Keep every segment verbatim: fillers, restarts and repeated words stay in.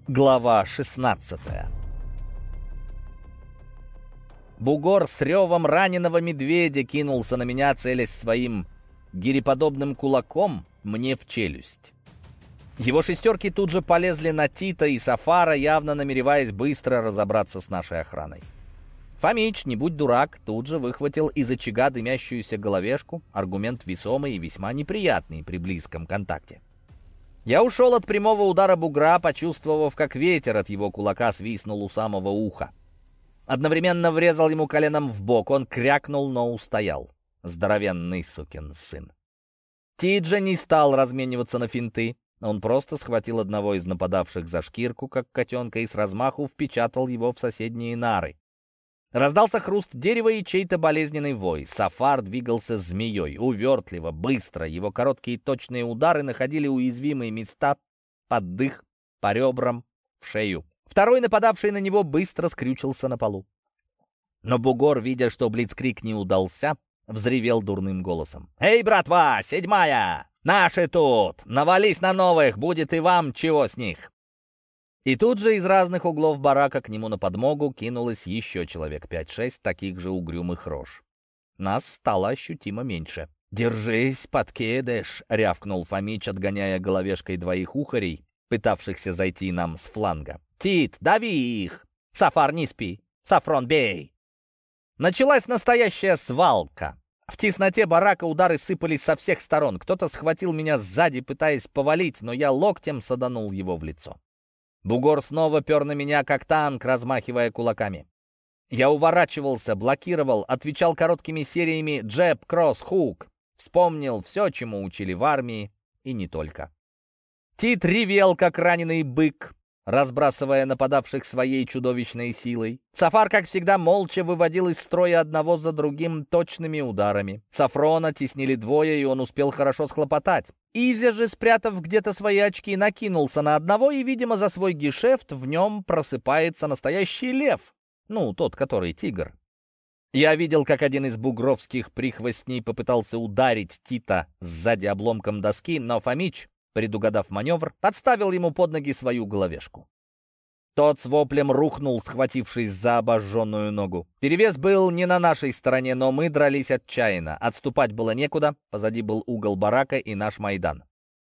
Глава шестнадцатая. Бугор с ревом раненого медведя кинулся на меня, целясь своим гиреподобным кулаком мне в челюсть. Его шестерки тут же полезли на Тита и Сафара, явно намереваясь быстро разобраться с нашей охраной. Фомич, не будь дурак, тут же выхватил из очага дымящуюся головешку, аргумент весомый и весьма неприятный при близком контакте. Я ушел от прямого удара бугра, почувствовав, как ветер от его кулака свистнул у самого уха. Одновременно врезал ему коленом в бок. Он крякнул, но устоял. Здоровенный сукин сын. Тиджа не стал размениваться на финты. Он просто схватил одного из нападавших за шкирку, как котенка, и с размаху впечатал его в соседние нары. Раздался хруст дерева и чей-то болезненный вой. Сафар двигался змеей, увертливо, быстро. Его короткие точные удары находили уязвимые места под дых, по ребрам, в шею. Второй, нападавший на него, быстро скрючился на полу. Но бугор, видя, что блицкриг не удался, взревел дурным голосом. «Эй, братва, седьмая! Наши тут! Навались на новых, будет и вам чего с них!» И тут же из разных углов барака к нему на подмогу кинулось еще человек пять-шесть таких же угрюмых рож. Нас стало ощутимо меньше. «Держись, подкидыш!» — рявкнул Фомич, отгоняя головешкой двоих ухарей, пытавшихся зайти нам с фланга. «Тит, дави их! Сафар, не спи! Сафрон, бей!» Началась настоящая свалка. В тесноте барака удары сыпались со всех сторон. Кто-то схватил меня сзади, пытаясь повалить, но я локтем саданул его в лицо. Бугор снова пер на меня, как танк, размахивая кулаками. Я уворачивался, блокировал, отвечал короткими сериями джеб, кросс, хук. Вспомнил все, чему учили в армии, и не только. Тит ревел, как раненый бык, разбрасывая нападавших своей чудовищной силой. Сафар, как всегда, молча выводил из строя одного за другим точными ударами. Сафрона теснили двое, и он успел хорошо схлопотать. Изя же, спрятав где-то свои очки, накинулся на одного, и, видимо, за свой гешефт в нем просыпается настоящий лев. Ну, тот, который тигр. Я видел, как один из бугровских прихвостней попытался ударить Тита сзади обломком доски, но Фомич, предугадав маневр, подставил ему под ноги свою головешку. Тот с воплем рухнул, схватившись за обожженную ногу. Перевес был не на нашей стороне, но мы дрались отчаянно. Отступать было некуда, позади был угол барака и наш Майдан.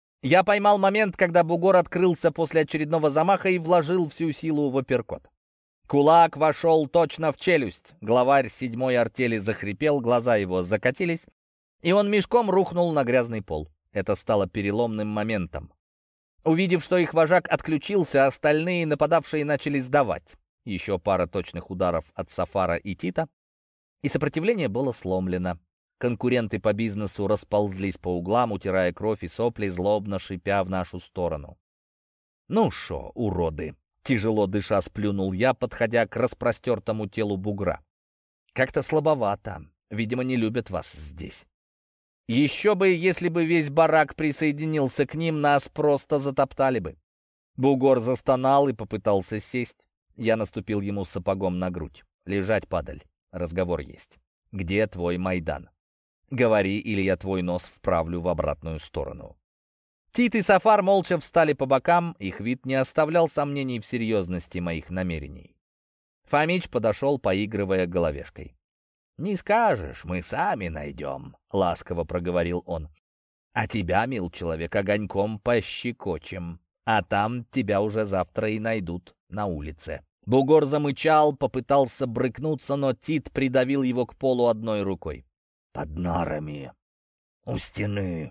Я поймал момент, когда бугор открылся после очередного замаха и вложил всю силу в апперкот. Кулак вошел точно в челюсть. Главарь седьмой артели захрипел, глаза его закатились, и он мешком рухнул на грязный пол. Это стало переломным моментом. Увидев, что их вожак отключился, остальные нападавшие начали сдавать. Еще пара точных ударов от Сафара и Тита, и сопротивление было сломлено. Конкуренты по бизнесу расползлись по углам, утирая кровь и сопли, злобно шипя в нашу сторону. «Ну шо, уроды!» — тяжело дыша сплюнул я, подходя к распростертому телу бугра. «Как-то слабовато. Видимо, не любят вас здесь». Еще бы, если бы весь барак присоединился к ним, нас просто затоптали бы. Бугор застонал и попытался сесть. Я наступил ему сапогом на грудь. «Лежать, падаль. Разговор есть. Где твой Майдан? Говори, или я твой нос вправлю в обратную сторону». Тит и Сафар молча встали по бокам, их вид не оставлял сомнений в серьезности моих намерений. Фомич подошел, поигрывая головешкой. «Не скажешь, мы сами найдем», — ласково проговорил он. «А тебя, мил человек, огоньком пощекочем, а там тебя уже завтра и найдут на улице». Бугор замычал, попытался брыкнуться, но Тит придавил его к полу одной рукой. «Под нарами, у стены,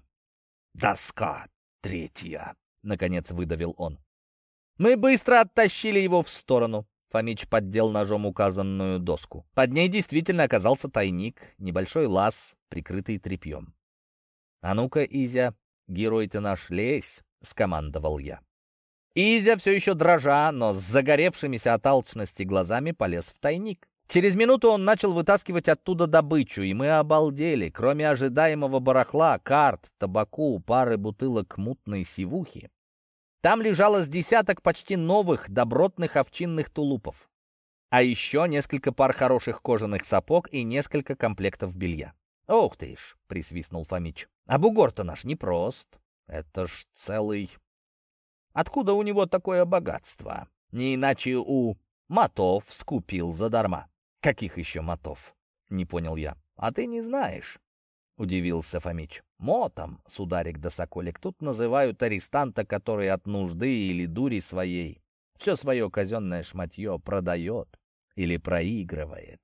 доска третья», — наконец выдавил он. Мы быстро оттащили его в сторону. Фомич поддел ножом указанную доску. Под ней действительно оказался тайник, небольшой лаз, прикрытый тряпьем. «А ну-ка, Изя, герой ты наш, лезь!» — скомандовал я. Изя, все еще дрожа, но с загоревшимися от алчности глазами, полез в тайник. Через минуту он начал вытаскивать оттуда добычу, и мы обалдели. Кроме ожидаемого барахла, карт, табаку, пары бутылок мутной сивухи, там лежало с десяток почти новых добротных овчинных тулупов. А еще несколько пар хороших кожаных сапог и несколько комплектов белья. «Ох ты ж!» — присвистнул Фомич. «А бугор-то наш непрост. Это ж целый...» Откуда у него такое богатство? Не иначе у матов скупил задарма. Каких еще матов? Не понял я. А ты не знаешь? Удивился Фомич. Мотом, сударик да соколик, тут называют арестанта, который от нужды или дури своей все свое казенное шматье продает или проигрывает.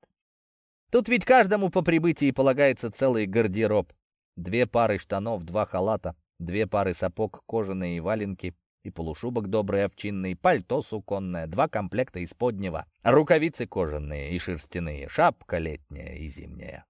Тут ведь каждому по прибытии полагается целый гардероб. Две пары штанов, два халата, две пары сапог, кожаные и валенки, и полушубок добрый овчинный, пальто суконное, два комплекта исподнего, рукавицы кожаные и шерстяные, шапка летняя и зимняя.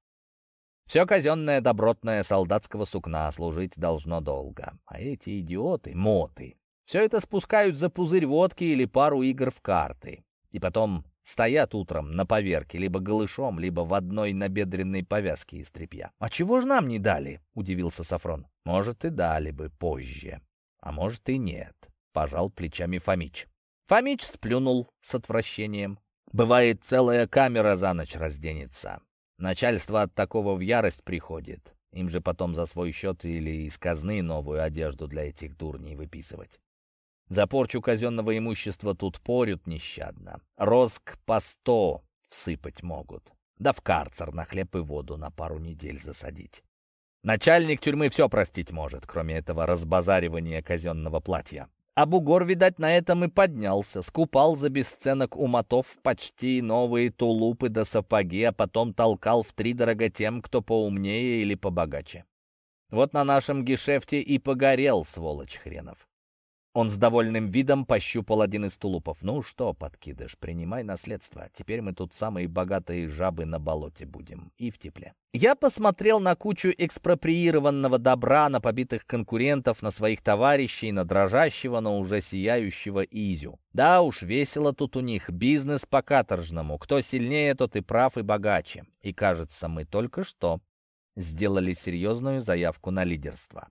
Все казенное, добротное, солдатского сукна, служить должно долго. А эти идиоты, моты, все это спускают за пузырь водки или пару игр в карты. И потом стоят утром на поверке, либо голышом, либо в одной набедренной повязке из тряпья. «А чего ж нам не дали?» — удивился Сафрон. «Может, и дали бы позже, а может и нет», — пожал плечами Фомич. Фомич сплюнул с отвращением. «Бывает, целая камера за ночь разденется. Начальство от такого в ярость приходит. Им же потом за свой счет или из казны новую одежду для этих дурней выписывать. За порчу казенного имущества тут порют нещадно. Роск по сто всыпать могут. Да в карцер на хлеб и воду на пару недель засадить. Начальник тюрьмы все простить может, кроме этого разбазаривания казенного платья. А бугор, видать, на этом и поднялся. Скупал за бесценок у мотов почти новые тулупы да сапоги, а потом толкал втридорога тем, кто поумнее или побогаче. Вот на нашем гешефте и погорел, сволочь хренов. Он с довольным видом пощупал один из тулупов. «Ну что, подкидыш, принимай наследство. Теперь мы тут самые богатые жабы на болоте будем. И в тепле». Я посмотрел на кучу экспроприированного добра, на побитых конкурентов, на своих товарищей, на дрожащего, но уже сияющего Изю. Да уж, весело тут у них. Бизнес по-каторжному. Кто сильнее, тот и прав, и богаче. И кажется, мы только что сделали серьезную заявку на лидерство.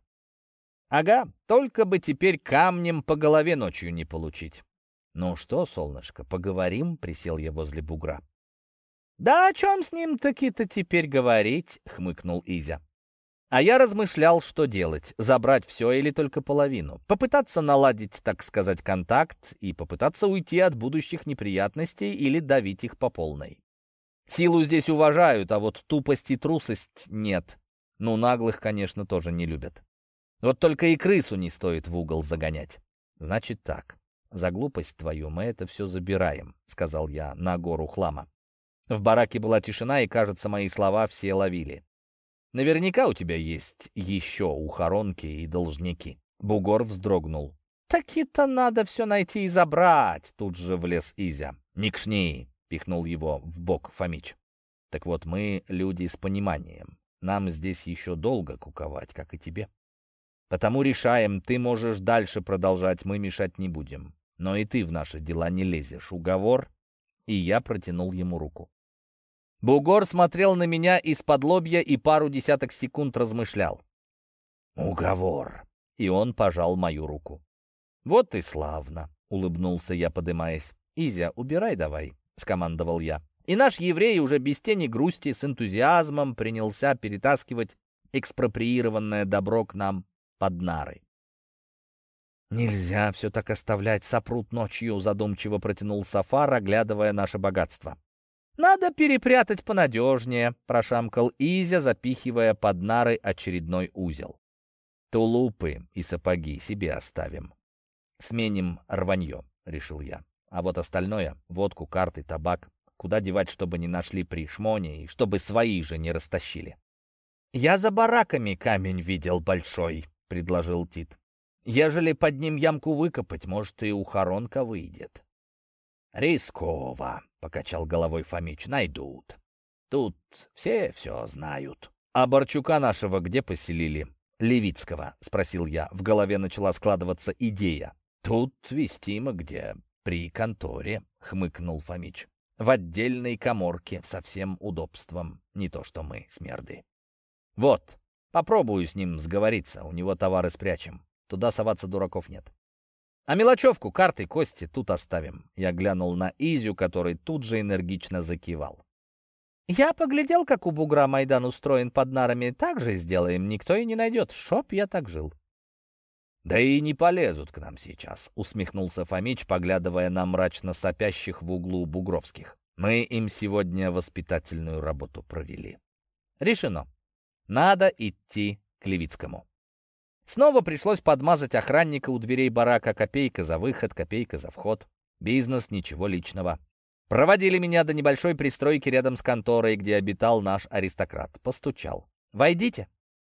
Ага, только бы теперь камнем по голове ночью не получить. «Ну что, солнышко, поговорим?» — присел я возле бугра. «Да о чем с ним таки-то теперь говорить?» — хмыкнул Изя. А я размышлял, что делать: забрать все или только половину, попытаться наладить, так сказать, контакт и попытаться уйти от будущих неприятностей или давить их по полной. Силу здесь уважают, а вот тупость и трусость нет. Ну, наглых, конечно, тоже не любят. Вот только и крысу не стоит в угол загонять. Значит так, за глупость твою мы это все забираем, сказал я на гору хлама. В бараке была тишина, и, кажется, мои слова все ловили. Наверняка у тебя есть еще ухоронки и должники. Бугор вздрогнул. «Так-то надо все найти и забрать!» Тут же влез Изя. «Не кшни!» — пихнул его в бок Фомич. «Так вот, мы люди с пониманием. Нам здесь еще долго куковать, как и тебе. Потому решаем, ты можешь дальше продолжать, мы мешать не будем. Но и ты в наши дела не лезешь. Уговор?» И я протянул ему руку. Бугор смотрел на меня из-под лобья и пару десяток секунд размышлял. «Уговор!» И он пожал мою руку. «Вот и славно!» — улыбнулся я, подымаясь. «Изя, убирай давай!» — скомандовал я. И наш еврей уже без тени грусти с энтузиазмом принялся перетаскивать экспроприированное добро к нам под нары. «Нельзя все так оставлять, сопрут ночью», — задумчиво протянул Сафар, оглядывая наше богатство. «Надо перепрятать понадежнее», — прошамкал Изя, запихивая под нары очередной узел. «Тулупы и сапоги себе оставим. Сменим рванье», — решил я. «А вот остальное — водку, карты, табак — куда девать, чтобы не нашли при шмоне и чтобы свои же не растащили?» «Я за бараками камень видел большой», — предложил Тит. «Ежели под ним ямку выкопать, может, и ухоронка выйдет». «Рисково», — покачал головой Фомич, — «найдут. Тут все все знают». «А Борчука нашего где поселили?» «Левицкого», — спросил я. В голове начала складываться идея. «Тут вестимо где, при конторе», — хмыкнул Фомич. «В отдельной каморке, со всем удобством, не то что мы, смерды. Вот, попробую с ним сговориться, у него товары спрячем. Туда соваться дураков нет. А мелочевку, карты, кости тут оставим». Я глянул на Изю, который тут же энергично закивал. «Я поглядел, как у бугра Майдан устроен под нарами. Так же сделаем, никто и не найдет. Шоп я так жил». «Да и не полезут к нам сейчас», — усмехнулся Фомич, поглядывая на мрачно сопящих в углу бугровских. «Мы им сегодня воспитательную работу провели». Решено. Надо идти к Левицкому. Снова пришлось подмазать охранника у дверей барака. Копейка за выход, копейка за вход. Бизнес, ничего личного. Проводили меня до небольшой пристройки рядом с конторой, где обитал наш аристократ. Постучал. «Войдите».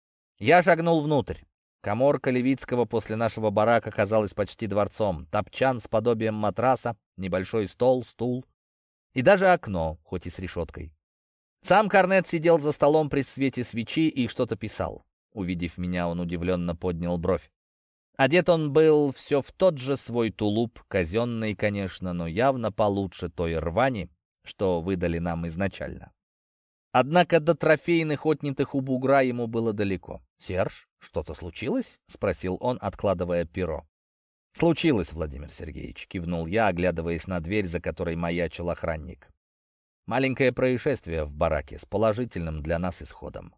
Я шагнул внутрь. Каморка Левицкого после нашего барака казалась почти дворцом. Топчан с подобием матраса, небольшой стол, стул и даже окно, хоть и с решеткой. Сам Корнет сидел за столом при свете свечи и что-то писал. Увидев меня, он удивленно поднял бровь. Одет он был все в тот же свой тулуп, казенный, конечно, но явно получше той рвани, что выдали нам изначально. Однако до трофейных, отнятых у бугра, ему было далеко. «Серж, что-то случилось?» — спросил он, откладывая перо. «Случилось, Владимир Сергеевич», — кивнул я, оглядываясь на дверь, за которой маячил охранник. «Маленькое происшествие в бараке с положительным для нас исходом».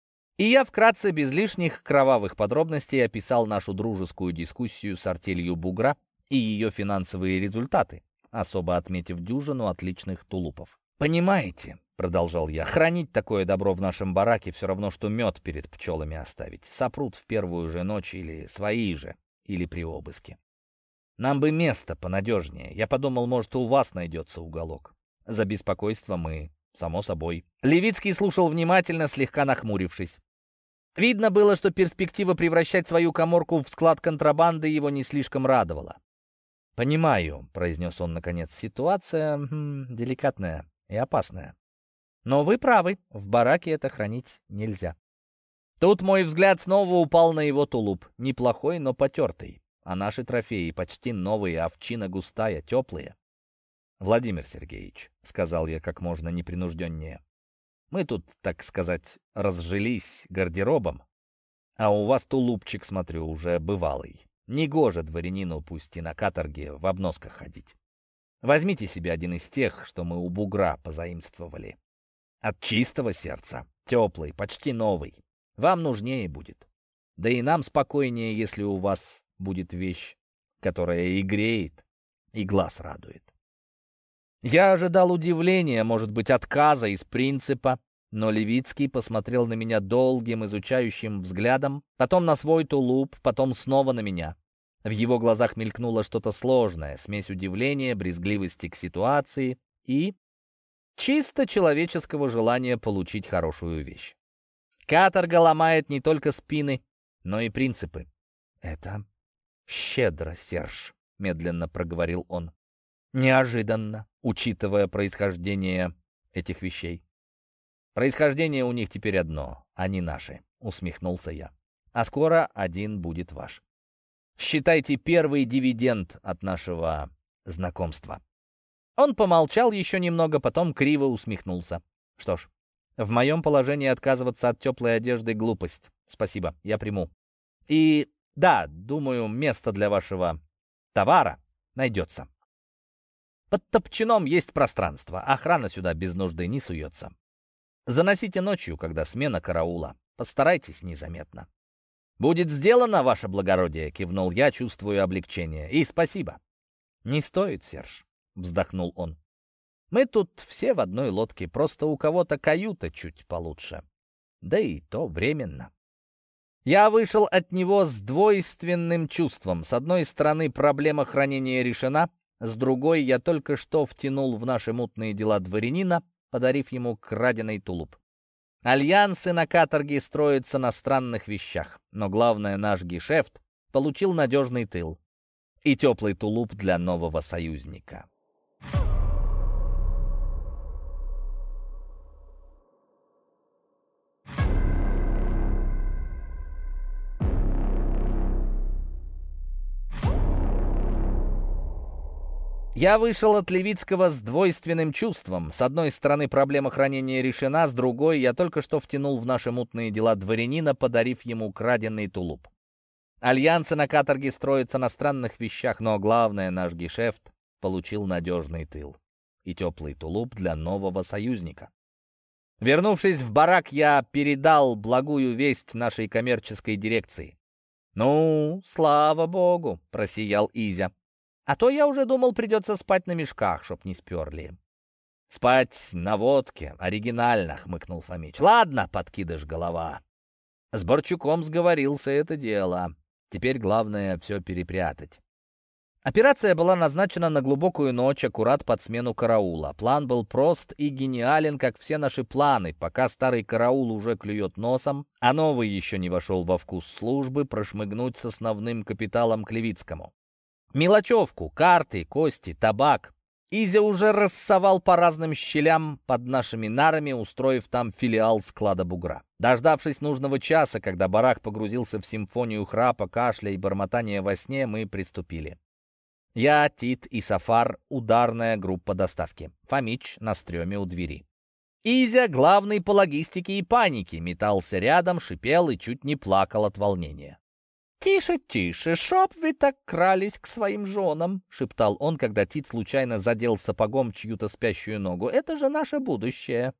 И я вкратце, без лишних кровавых подробностей, описал нашу дружескую дискуссию с артелью бугра и ее финансовые результаты, особо отметив дюжину отличных тулупов. «Понимаете», — продолжал я, — «хранить такое добро в нашем бараке все равно, что мед перед пчелами оставить. Сопрут в первую же ночь или свои же, или при обыске. Нам бы место понадежнее. Я подумал, может, у вас найдется уголок. За беспокойство мы, само собой». Левицкий слушал внимательно, слегка нахмурившись. Видно было, что перспектива превращать свою каморку в склад контрабанды его не слишком радовала. «Понимаю», — произнес он наконец, — «ситуация м, деликатная и опасная. Но вы правы, в бараке это хранить нельзя». Тут мой взгляд снова упал на его тулуп. Неплохой, но потертый. А наши трофеи почти новые, овчина густая, теплые. «Владимир Сергеевич», — сказал я как можно непринужденнее, — «мы тут, так сказать, разжились гардеробом, а у вас тулупчик, смотрю, уже бывалый. Негоже дворянину, пусть и на каторге, в обносках ходить. Возьмите себе один из тех, что мы у бугра позаимствовали. От чистого сердца, теплый, почти новый. Вам нужнее будет. Да и нам спокойнее, если у вас будет вещь, которая и греет, и глаз радует». Я ожидал удивления, может быть, отказа из принципа, но Левицкий посмотрел на меня долгим, изучающим взглядом, потом на свой тулуп, потом снова на меня. В его глазах мелькнуло что-то сложное, смесь удивления, брезгливости к ситуации и чисто человеческого желания получить хорошую вещь. Каторга ломает не только спины, но и принципы. «Это щедро, Серж», — медленно проговорил он. «Неожиданно, учитывая происхождение этих вещей». «Происхождение у них теперь одно, они наши», — усмехнулся я. «А скоро один будет ваш. Считайте первый дивиденд от нашего знакомства». Он помолчал еще немного, потом криво усмехнулся. «Что ж, в моем положении отказываться от теплой одежды — глупость. Спасибо, я приму. И да, думаю, место для вашего товара найдется. Под топчаном есть пространство, охрана сюда без нужды не суется. Заносите ночью, когда смена караула. Постарайтесь незаметно». «Будет сделано, ваше благородие», — кивнул я, чувствуя облегчение. «И спасибо». «Не стоит, Серж», — вздохнул он. «Мы тут все в одной лодке, просто у кого-то каюта чуть получше. Да и то временно». Я вышел от него с двойственным чувством. С одной стороны, проблема хранения решена, с другой, я только что втянул в наши мутные дела дворянина, подарив ему краденый тулуп. Альянсы на каторге строятся на странных вещах, но главное, наш гешефт получил надежный тыл и теплый тулуп для нового союзника. Я вышел от Левицкого с двойственным чувством. С одной стороны, проблема хранения решена, с другой, я только что втянул в наши мутные дела дворянина, подарив ему краденый тулуп. Альянсы на каторге строятся на странных вещах, но главное, наш гешефт получил надежный тыл и теплый тулуп для нового союзника. Вернувшись в барак, я передал благую весть нашей коммерческой дирекции. «Ну, слава богу!» — просиял Изя. «А то я уже думал, придется спать на мешках, чтоб не сперли». «Спать на водке, оригинально», — хмыкнул Фомич. «Ладно, подкидыш голова. С Борчуком сговорился, это дело. Теперь главное все перепрятать». Операция была назначена на глубокую ночь, аккурат под смену караула. План был прост и гениален, как все наши планы. Пока старый караул уже клюет носом, а новый еще не вошел во вкус службы, прошмыгнуть с основным капиталом к Левицкому. Мелочевку, карты, кости, табак Изя уже рассовал по разным щелям под нашими нарами, устроив там филиал склада бугра. Дождавшись нужного часа, когда барак погрузился в симфонию храпа, кашля и бормотания во сне, мы приступили. Я, Тит и Сафар — ударная группа доставки. Фомич на стреме у двери. Изя, главный по логистике и панике, метался рядом, шипел и чуть не плакал от волнения. «Тише, тише, шоп вы так крались к своим женам!» — шептал он, когда Тит случайно задел сапогом чью-то спящую ногу. «Это же наше будущее!»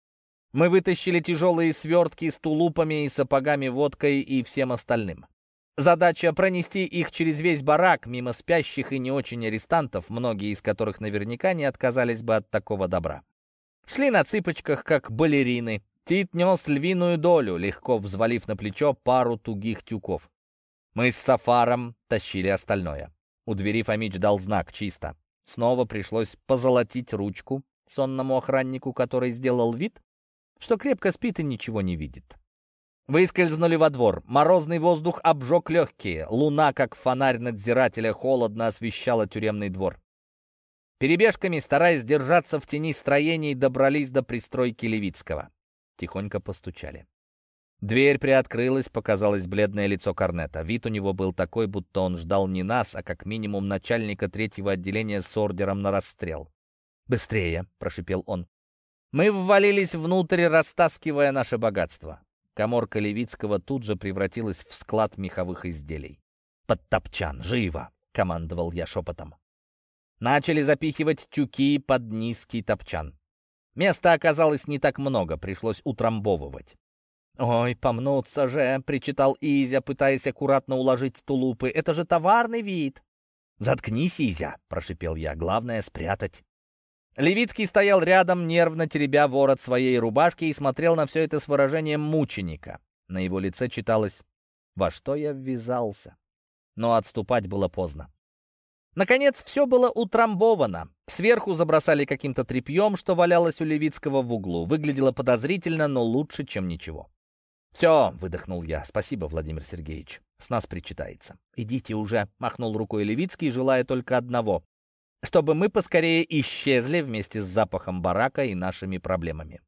Мы вытащили тяжелые свертки с тулупами и сапогами, водкой и всем остальным. Задача — пронести их через весь барак, мимо спящих и не очень арестантов, многие из которых наверняка не отказались бы от такого добра. Шли на цыпочках, как балерины. Тит нес львиную долю, легко взвалив на плечо пару тугих тюков. Мы с Сафаром тащили остальное. У двери Фомич дал знак «чисто». Снова пришлось позолотить ручку сонному охраннику, который сделал вид, что крепко спит и ничего не видит. Выскользнули во двор. Морозный воздух обжег легкие. Луна, как фонарь надзирателя, холодно освещала тюремный двор. Перебежками, стараясь держаться в тени строений, добрались до пристройки Левицкого. Тихонько постучали. Дверь приоткрылась, показалось бледное лицо корнета. Вид у него был такой, будто он ждал не нас, а как минимум начальника третьего отделения с ордером на расстрел. «Быстрее!» — прошипел он. Мы ввалились внутрь, растаскивая наше богатство. Каморка Левицкого тут же превратилась в склад меховых изделий. «Под топчан! Живо!» — командовал я шепотом. Начали запихивать тюки под низкий топчан. Места оказалось не так много, пришлось утрамбовывать. «Ой, помнутся же!» — причитал Изя, пытаясь аккуратно уложить тулупы. «Это же товарный вид!» «Заткнись, Изя!» — прошипел я. «Главное — спрятать». Левицкий стоял рядом, нервно теребя ворот своей рубашки, и смотрел на все это с выражением мученика. На его лице читалось «Во что я ввязался?». Но отступать было поздно. Наконец, все было утрамбовано. Сверху забросали каким-то тряпьем, что валялось у Левицкого в углу. Выглядело подозрительно, но лучше, чем ничего. «Все», — выдохнул я, — «спасибо, Владимир Сергеевич. С нас причитается». «Идите уже», — махнул рукой Левицкий, желая только одного — чтобы мы поскорее исчезли вместе с запахом барака и нашими проблемами.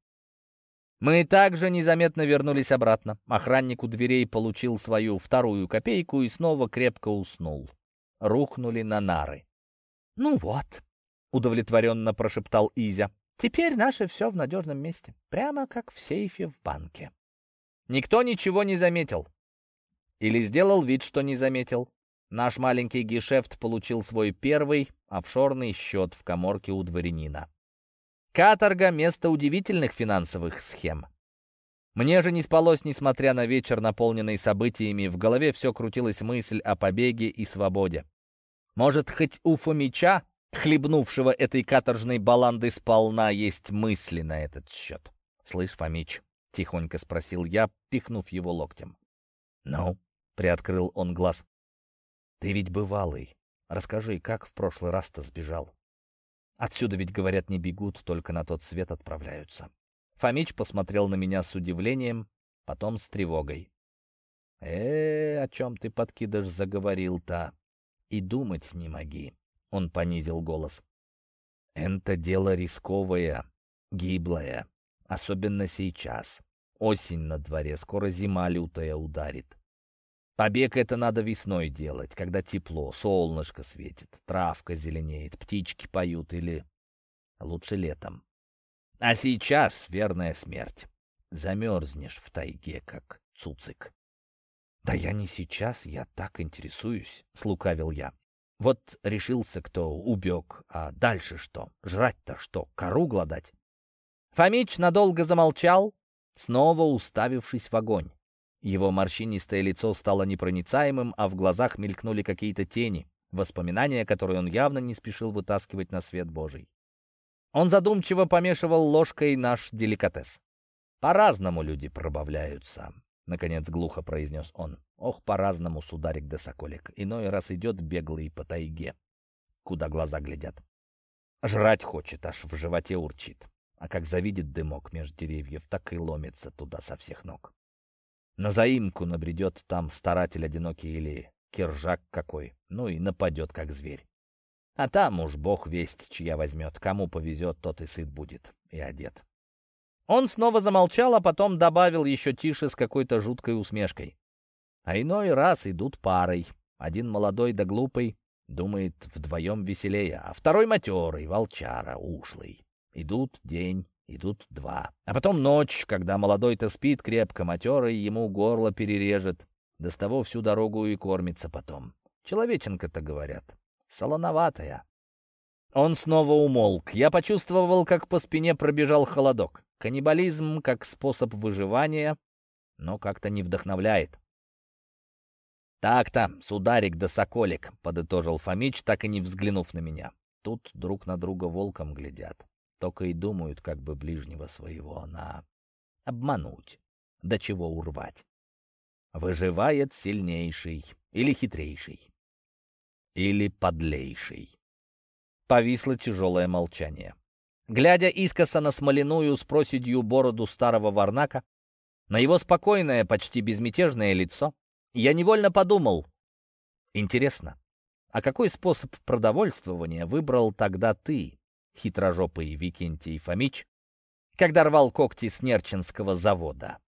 Мы также незаметно вернулись обратно. Охранник у дверей получил свою вторую копейку и снова крепко уснул. Рухнули на нары. «Ну вот», — удовлетворенно прошептал Изя, — «теперь наше все в надежном месте, прямо как в сейфе в банке». Никто ничего не заметил. Или сделал вид, что не заметил. Наш маленький гешефт получил свой первый офшорный счет в каморке у дворянина. Каторга — место удивительных финансовых схем. Мне же не спалось, несмотря на вечер, наполненный событиями. В голове все крутилась мысль о побеге и свободе. Может, хоть у Фомича, хлебнувшего этой каторжной баланды сполна, есть мысли на этот счет? «Слышь, Фомич», — тихонько спросил я, пихнув его локтем. «Ну?» — приоткрыл он глаз. «Ты ведь бывалый. Расскажи, как в прошлый раз-то сбежал? Отсюда ведь, говорят, не бегут, только на тот свет отправляются». Фомич посмотрел на меня с удивлением, потом с тревогой. «Э, о чем ты, подкидыш, заговорил-то? И думать не моги», — он понизил голос. «Это дело рисковое, гиблое, особенно сейчас. Осень на дворе, скоро зима лютая ударит. Побег это надо весной делать, когда тепло, солнышко светит, травка зеленеет, птички поют, или лучше летом. А сейчас верная смерть. Замерзнешь в тайге, как цуцик». «Да я не сейчас, я так интересуюсь», — слукавил я. «Вот решился кто, убег, а дальше что? Жрать-то что, кору гладать?» Фомич надолго замолчал, снова уставившись в огонь. Его морщинистое лицо стало непроницаемым, а в глазах мелькнули какие-то тени, воспоминания, которые он явно не спешил вытаскивать на свет Божий. Он задумчиво помешивал ложкой наш деликатес. «По-разному люди пробавляются», — наконец глухо произнес он. «Ох, по-разному, сударик да соколик. Иной раз идет беглый по тайге, куда глаза глядят. Жрать хочет, аж в животе урчит. А как завидит дымок меж деревьев, так и ломится туда со всех ног. На заимку набредет там старатель одинокий или киржак какой, ну и нападет, как зверь. А там уж бог весть, чья возьмет. Кому повезет, тот и сыт будет, и одет». Он снова замолчал, а потом добавил еще тише с какой-то жуткой усмешкой. «А иной раз идут парой. Один молодой да глупый, думает, вдвоем веселее, а второй матерый, волчара, ушлый. Идут день, идут два. А потом ночь, когда молодой-то спит крепко, матерый ему горло перережет, да с того всю дорогу и кормится потом. Человеченка-то, говорят, солоноватая». Он снова умолк. Я почувствовал, как по спине пробежал холодок. Каннибализм как способ выживания, но как-то не вдохновляет. «Так-то, сударик да соколик», — подытожил Фомич, так и не взглянув на меня. «Тут друг на друга волком глядят, только и думают, как бы ближнего своего на обмануть, до чего урвать. Выживает сильнейший или хитрейший, или подлейший». Повисло тяжелое молчание. Глядя искоса на смоляную с проседью бороду старого варнака, на его спокойное, почти безмятежное лицо, я невольно подумал: интересно, а какой способ продовольствования выбрал тогда ты, хитрожопый Викентий Фомич, когда рвал когти с Нерчинского завода?